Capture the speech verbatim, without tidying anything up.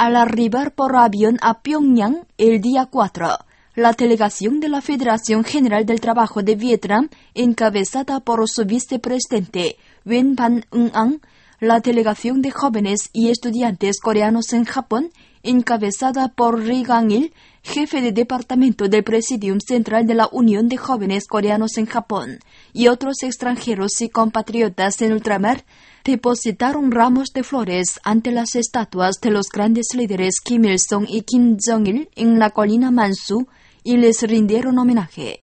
Al arribar por avión a Pyongyang el día cuatro, la delegación de la Federación General del Trabajo de Vietnam, encabezada por su vicepresidente Nguyen Van Ng, la delegación de jóvenes y estudiantes coreanos en Japón, encabezada por Ri Gang-il, jefe de departamento del Presidium Central de la Unión de Jóvenes Coreanos en Japón, y otros extranjeros y compatriotas en ultramar, depositaron ramos de flores ante las estatuas de los grandes líderes Kim Il-sung y Kim Jong-il en la colina Mansu y les rindieron homenaje.